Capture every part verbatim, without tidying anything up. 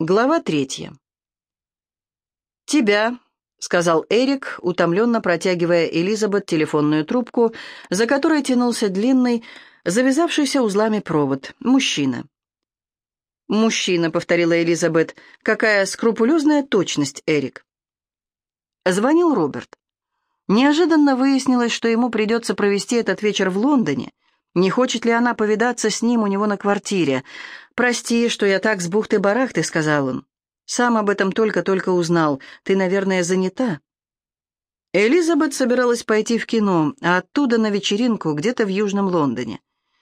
Глава третья. «Тебя», — сказал Эрик, утомленно протягивая Элизабет телефонную трубку, за которой тянулся длинный, завязавшийся узлами провод. «Мужчина». «Мужчина», — повторила Элизабет. «Какая скрупулезная точность, Эрик». Звонил Роберт. Неожиданно выяснилось, что ему придется провести этот вечер в Лондоне. Не хочет ли она повидаться с ним у него на квартире? «Прости, что я так с бухты-барахты», — сказал он. «Сам об этом только-только узнал. Ты, наверное, занята». Элизабет собиралась пойти в кино, а оттуда на вечеринку где-то в Южном Лондоне.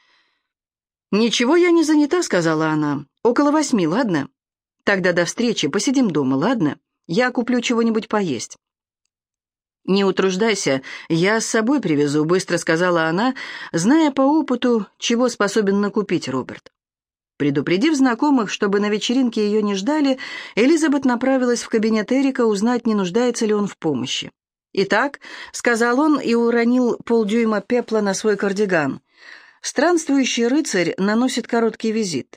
«Ничего, я не занята», — сказала она. «Около восьми, ладно? Тогда до встречи, посидим дома, ладно? Я куплю чего-нибудь поесть». «Не утруждайся, я с собой привезу», — быстро сказала она, зная по опыту, чего способен накупить Роберт. Предупредив знакомых, чтобы на вечеринке ее не ждали, Элизабет направилась в кабинет Эрика узнать, не нуждается ли он в помощи. «Итак», — сказал он и уронил полдюйма пепла на свой кардиган, «странствующий рыцарь наносит короткий визит.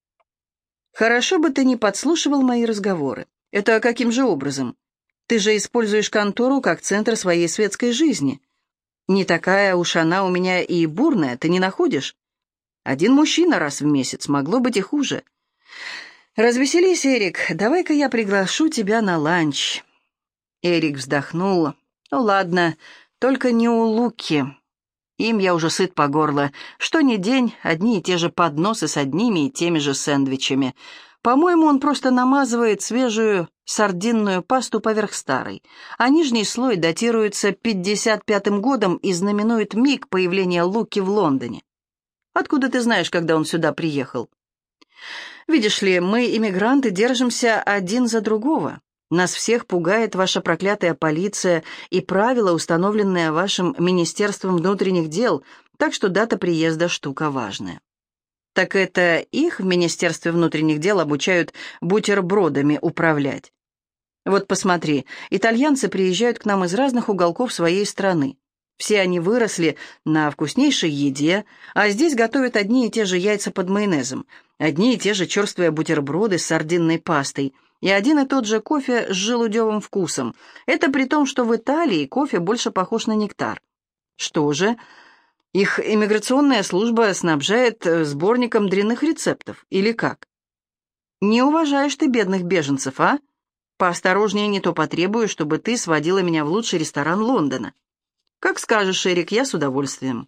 Хорошо бы ты не подслушивал мои разговоры. Это каким же образом? Ты же используешь контору как центр своей светской жизни. Не такая уж она у меня и бурная, ты не находишь? Один мужчина раз в месяц, могло быть и хуже. Развеселись, Эрик, давай-ка я приглашу тебя на ланч». Эрик вздохнул. «Ну ладно, только не у Луки. Им я уже сыт по горло. Что ни день, одни и те же подносы с одними и теми же сэндвичами. По-моему, он просто намазывает свежую сардинную пасту поверх старой, а нижний слой датируется пятьдесят пятым годом и знаменует миг появления Луки в Лондоне. Откуда ты знаешь, когда он сюда приехал? Видишь ли, мы, иммигранты, держимся один за другого. Нас всех пугает ваша проклятая полиция и правила, установленные вашим Министерством внутренних дел, так что дата приезда — штука важная». «Так это их в Министерстве внутренних дел обучают бутербродами управлять? Вот посмотри, итальянцы приезжают к нам из разных уголков своей страны. Все они выросли на вкуснейшей еде, а здесь готовят одни и те же яйца под майонезом, одни и те же черствые бутерброды с сардинной пастой и один и тот же кофе с желудевым вкусом. Это при том, что в Италии кофе больше похож на нектар. Что же, их иммиграционная служба снабжает сборником дрянных рецептов, или как? Не уважаешь ты бедных беженцев, а? Поосторожнее, не то потребую, чтобы ты сводила меня в лучший ресторан Лондона». «Как скажешь, Эрик, я с удовольствием».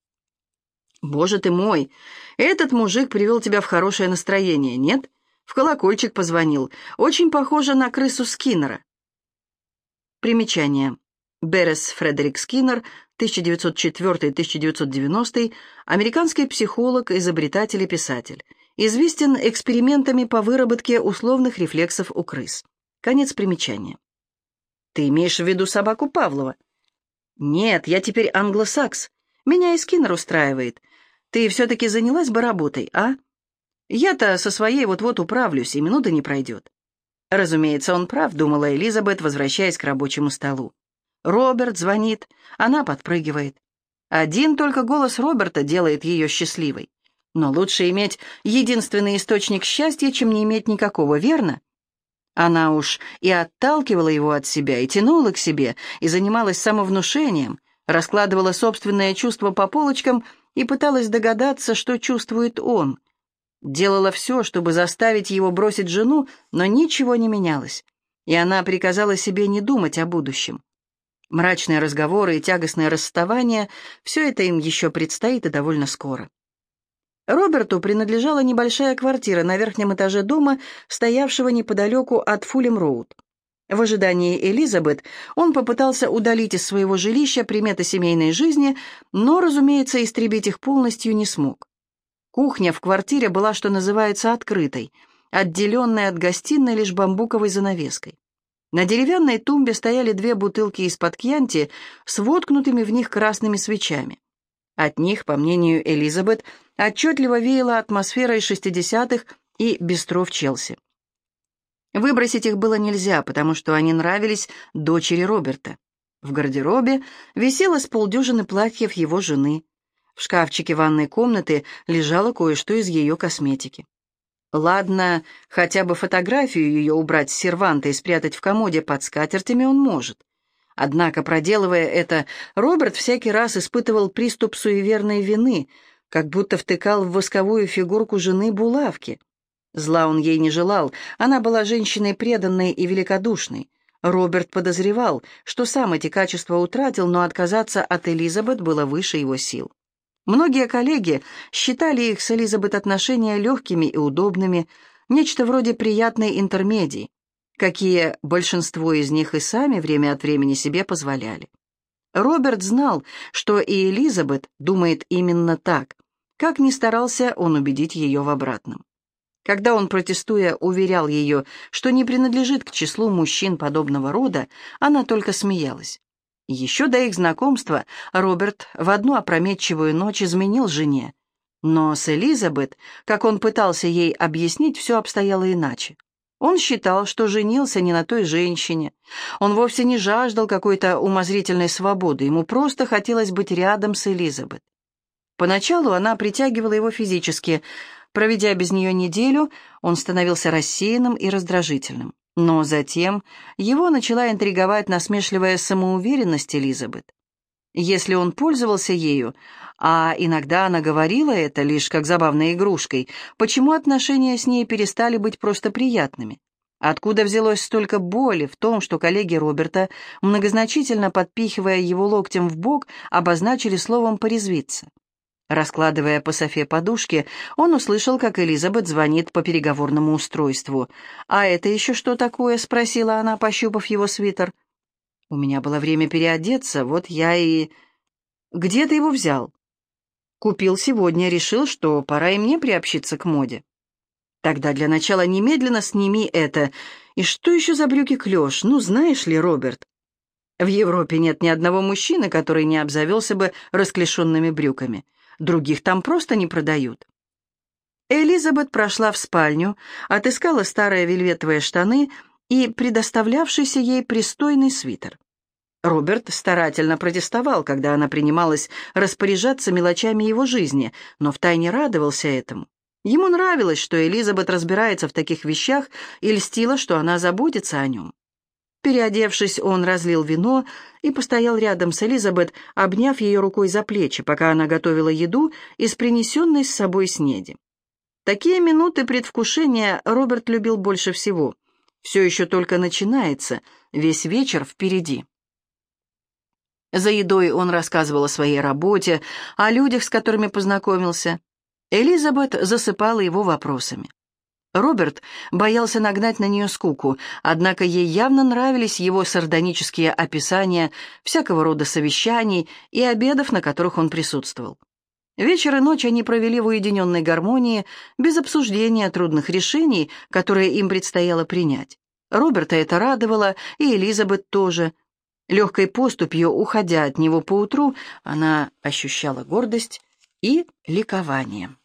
«Боже ты мой, этот мужик привел тебя в хорошее настроение, нет? В колокольчик позвонил. Очень похоже на крысу Скиннера». Примечание. Беррес Фредерик Скиннер, тысяча девятьсот четвёртый — тысяча девятьсот девяностый, американский психолог, изобретатель и писатель. Известен экспериментами по выработке условных рефлексов у крыс. Конец примечания. «Ты имеешь в виду собаку Павлова?» «Нет, я теперь англосакс. Меня и Скиннер устраивает. Ты все-таки занялась бы работой, а? Я-то со своей вот-вот управлюсь, и минуты не пройдет». «Разумеется, он прав», — думала Элизабет, возвращаясь к рабочему столу. Роберт звонит, она подпрыгивает. Один только голос Роберта делает ее счастливой. Но лучше иметь единственный источник счастья, чем не иметь никакого, верно? Она уж и отталкивала его от себя, и тянула к себе, и занималась самовнушением, раскладывала собственные чувства по полочкам и пыталась догадаться, что чувствует он. Делала все, чтобы заставить его бросить жену, но ничего не менялось, и она приказала себе не думать о будущем. Мрачные разговоры и тягостное расставание — все это им еще предстоит и довольно скоро. Роберту принадлежала небольшая квартира на верхнем этаже дома, стоявшего неподалеку от Фулем-Роуд. В ожидании Элизабет он попытался удалить из своего жилища приметы семейной жизни, но, разумеется, истребить их полностью не смог. Кухня в квартире была, что называется, открытой, отделенной от гостиной лишь бамбуковой занавеской. На деревянной тумбе стояли две бутылки из-под кьянти с воткнутыми в них красными свечами. От них, по мнению Элизабет, отчетливо веяло атмосферой шестидесятых и бистро в Челси. Выбросить их было нельзя, потому что они нравились дочери Роберта. В гардеробе висело с полдюжины платьев его жены. В шкафчике ванной комнаты лежало кое-что из ее косметики. Ладно, хотя бы фотографию ее убрать с серванта и спрятать в комоде под скатертями он может. Однако, проделывая это, Роберт всякий раз испытывал приступ суеверной вины, как будто втыкал в восковую фигурку жены булавки. Зла он ей не желал, она была женщиной преданной и великодушной. Роберт подозревал, что сам эти качества утратил, но отказаться от Элизабет было выше его сил. Многие коллеги считали их с Элизабет отношения легкими и удобными, нечто вроде приятной интермедии, какие большинство из них и сами время от времени себе позволяли. Роберт знал, что и Элизабет думает именно так, как ни старался он убедить ее в обратном. Когда он, протестуя, уверял ее, что не принадлежит к числу мужчин подобного рода, она только смеялась. Еще до их знакомства Роберт в одну опрометчивую ночь изменил жене. Но с Элизабет, как он пытался ей объяснить, все обстояло иначе. Он считал, что женился не на той женщине. Он вовсе не жаждал какой-то умозрительной свободы, ему просто хотелось быть рядом с Элизабет. Поначалу она притягивала его физически. Проведя без нее неделю, он становился рассеянным и раздражительным. Но затем его начала интриговать насмешливая самоуверенность Элизабет. Если он пользовался ею, а иногда она говорила это лишь как забавной игрушкой, почему отношения с ней перестали быть просто приятными? Откуда взялось столько боли в том, что коллеги Роберта, многозначительно подпихивая его локтем в бок, обозначили словом «порезвиться»? Раскладывая по софе подушки, он услышал, как Элизабет звонит по переговорному устройству. «А это еще что такое?» — спросила она, пощупав его свитер. «У меня было время переодеться, вот я и...» «Где ты его взял?» «Купил сегодня, решил, что пора и мне приобщиться к моде». «Тогда для начала немедленно сними это. И что еще за брюки-клеш? Ну, знаешь ли, Роберт, в Европе нет ни одного мужчины, который не обзавелся бы расклешенными брюками. Других там просто не продают». Элизабет прошла в спальню, отыскала старые вельветовые штаны и предоставлявшийся ей пристойный свитер. Роберт старательно протестовал, когда она принималась распоряжаться мелочами его жизни, но втайне радовался этому. Ему нравилось, что Элизабет разбирается в таких вещах, и льстило, что она заботится о нем. Переодевшись, он разлил вино и постоял рядом с Элизабет, обняв ее рукой за плечи, пока она готовила еду из принесенной с собой снеди. Такие минуты предвкушения Роберт любил больше всего. Все еще только начинается, весь вечер впереди. За едой он рассказывал о своей работе, о людях, с которыми познакомился. Элизабет засыпала его вопросами. Роберт боялся нагнать на нее скуку, однако ей явно нравились его сардонические описания всякого рода совещаний и обедов, на которых он присутствовал. Вечер и ночь они провели в уединенной гармонии, без обсуждения трудных решений, которые им предстояло принять. Роберта это радовало, и Элизабет тоже. Легкой поступью, уходя от него поутру, она ощущала гордость и ликование.